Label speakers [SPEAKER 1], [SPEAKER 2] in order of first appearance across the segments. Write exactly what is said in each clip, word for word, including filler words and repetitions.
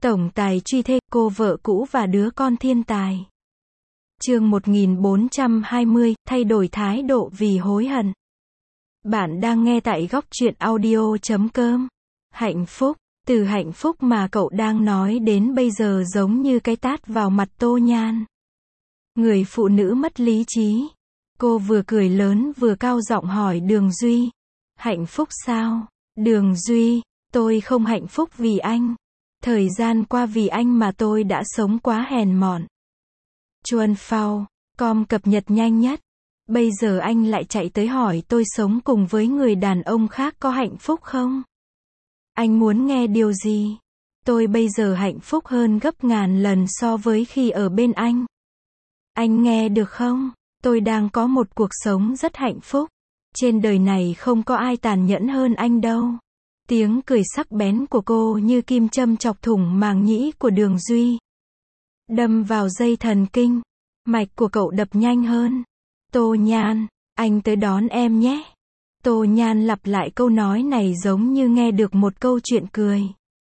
[SPEAKER 1] Tổng tài truy thê, cô vợ cũ và đứa con thiên tài. Chương một nghìn bốn trăm hai mươi, thay đổi thái độ vì hối hận. Bạn đang nghe tại góc truyện audio chấm com. Hạnh phúc, từ hạnh phúc mà cậu đang nói đến bây giờ giống như cái tát vào mặt Tô Nhan. Người phụ nữ mất lý trí. Cô vừa cười lớn vừa cao giọng hỏi Đường Duy. Hạnh phúc sao? Đường Duy, tôi không hạnh phúc vì anh. Thời gian qua vì anh mà tôi đã sống quá hèn mọn. Chuan Phao, com cập nhật nhanh nhất. Bây giờ anh lại chạy tới hỏi tôi sống cùng với người đàn ông khác có hạnh phúc không? Anh muốn nghe điều gì? Tôi bây giờ hạnh phúc hơn gấp ngàn lần so với khi ở bên anh. Anh nghe được không? Tôi đang có một cuộc sống rất hạnh phúc. Trên đời này không có ai tàn nhẫn hơn anh đâu. Tiếng cười sắc bén của cô như kim châm chọc thủng màng nhĩ của Đường Duy. Đâm vào dây thần kinh. Mạch của cậu đập nhanh hơn. Tô Nhan, anh tới đón em nhé. Tô Nhan lặp lại câu nói này giống như nghe được một câu chuyện cười.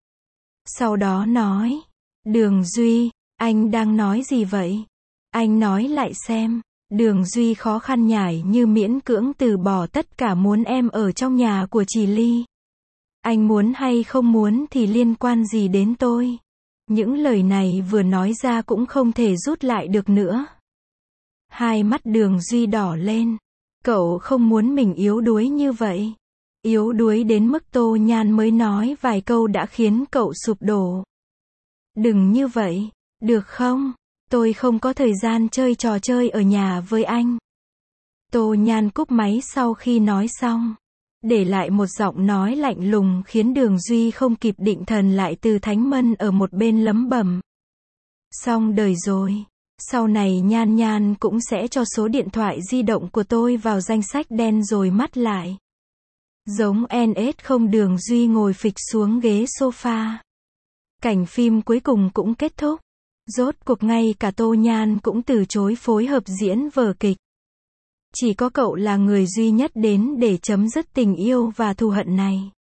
[SPEAKER 1] Sau đó nói. Đường Duy, anh đang nói gì vậy? Anh nói lại xem. Đường Duy khó khăn nhải như miễn cưỡng từ bỏ tất cả muốn em ở trong nhà của chị Ly. Anh muốn hay không muốn thì liên quan gì đến tôi? Những lời này vừa nói ra cũng không thể rút lại được nữa. Hai mắt Đường Duy đỏ lên. Cậu không muốn mình yếu đuối như vậy. Yếu đuối đến mức Tô Nhan mới nói vài câu đã khiến cậu sụp đổ. Đừng như vậy, được không? Tôi không có thời gian chơi trò chơi ở nhà với anh. Tô Nhan cúp máy sau khi nói xong. Để lại một giọng nói lạnh lùng khiến Đường Duy không kịp định thần lại từ Thánh Mân ở một bên lẩm bẩm. Xong đời rồi. Sau này Nhan Nhan cũng sẽ cho số điện thoại di động của tôi vào danh sách đen rồi mắt lại. Giống en ét không. Đường Duy ngồi phịch xuống ghế sofa. Cảnh phim cuối cùng cũng kết thúc. Rốt cuộc ngay cả Tô Nhan cũng từ chối phối hợp diễn vở kịch. Chỉ có cậu là người duy nhất đến để chấm dứt tình yêu và thù hận này.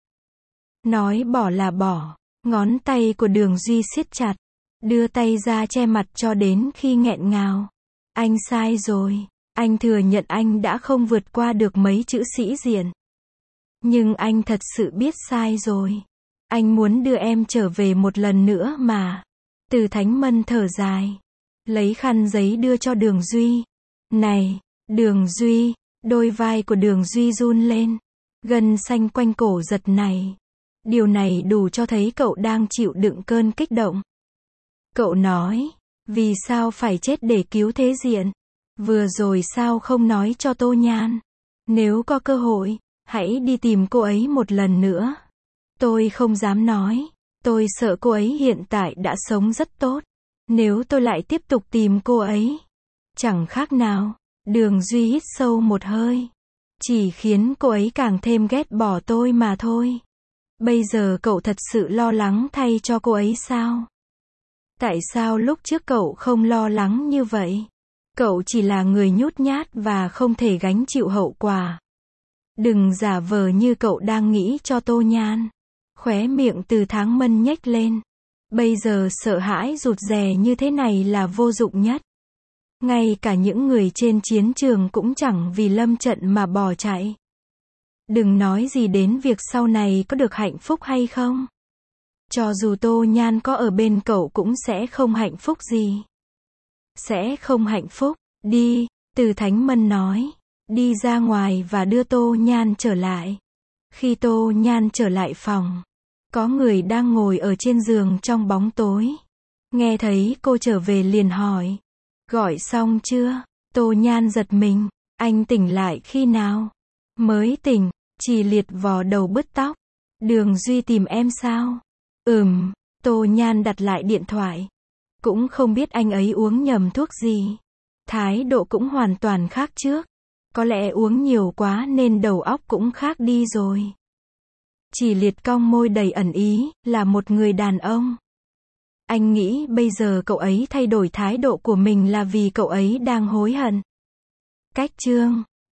[SPEAKER 1] Nói bỏ là bỏ. Ngón tay của Đường Duy siết chặt. Đưa tay ra che mặt cho đến khi nghẹn ngào. Anh sai rồi. Anh thừa nhận anh đã không vượt qua được mấy chữ sĩ diện. Nhưng anh thật sự biết sai rồi. Anh muốn đưa em trở về một lần nữa mà. Từ Thánh Mân thở dài. Lấy khăn giấy đưa cho Đường Duy. Này, Đường Duy, đôi vai của Đường Duy run lên. Gân xanh quanh cổ giật này. Điều này đủ cho thấy cậu đang chịu đựng cơn kích động. Cậu nói, vì sao phải chết để cứu thế diện? Vừa rồi sao không nói cho Tô Nhan? Nếu có cơ hội, hãy đi tìm cô ấy một lần nữa. Tôi không dám nói. Tôi sợ cô ấy hiện tại đã sống rất tốt. Nếu tôi lại tiếp tục tìm cô ấy, chẳng khác nào. Đường Duy hít sâu một hơi. Chỉ khiến cô ấy càng thêm ghét bỏ tôi mà thôi. Bây giờ cậu thật sự lo lắng thay cho cô ấy sao? Tại sao lúc trước cậu không lo lắng như vậy? Cậu chỉ là người nhút nhát và không thể gánh chịu hậu quả. Đừng giả vờ như cậu đang nghĩ cho Tô Nhan. Khóe miệng Từ Tháng Mân nhếch lên. Bây giờ sợ hãi rụt rè như thế này là vô dụng nhất. Ngay cả những người trên chiến trường cũng chẳng vì lâm trận mà bỏ chạy. Đừng nói gì đến việc sau này có được hạnh phúc hay không. Cho dù Tô Nhan có ở bên cậu cũng sẽ không hạnh phúc gì. Sẽ không hạnh phúc. Đi, Từ Thánh Mân nói. Đi ra ngoài và đưa Tô Nhan trở lại. Khi Tô Nhan trở lại phòng, có người đang ngồi ở trên giường trong bóng tối. Nghe thấy cô trở về liền hỏi. Gọi xong chưa? Tô Nhan giật mình. Anh tỉnh lại khi nào? Mới tỉnh. Chỉ liệt vò đầu bứt tóc. Đường Duy tìm em sao? Ừm. Tô Nhan đặt lại điện thoại. Cũng không biết anh ấy uống nhầm thuốc gì. Thái độ cũng hoàn toàn khác trước. Có lẽ uống nhiều quá nên đầu óc cũng khác đi rồi. Chỉ liệt cong môi đầy ẩn ý, là một người đàn ông. Anh nghĩ bây giờ cậu ấy thay đổi thái độ của mình là vì cậu ấy đang hối hận. Cách chương